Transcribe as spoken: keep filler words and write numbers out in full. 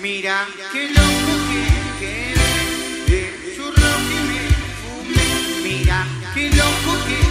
Mira qué loco que quedé, de churro que me fumé. Mira qué loco que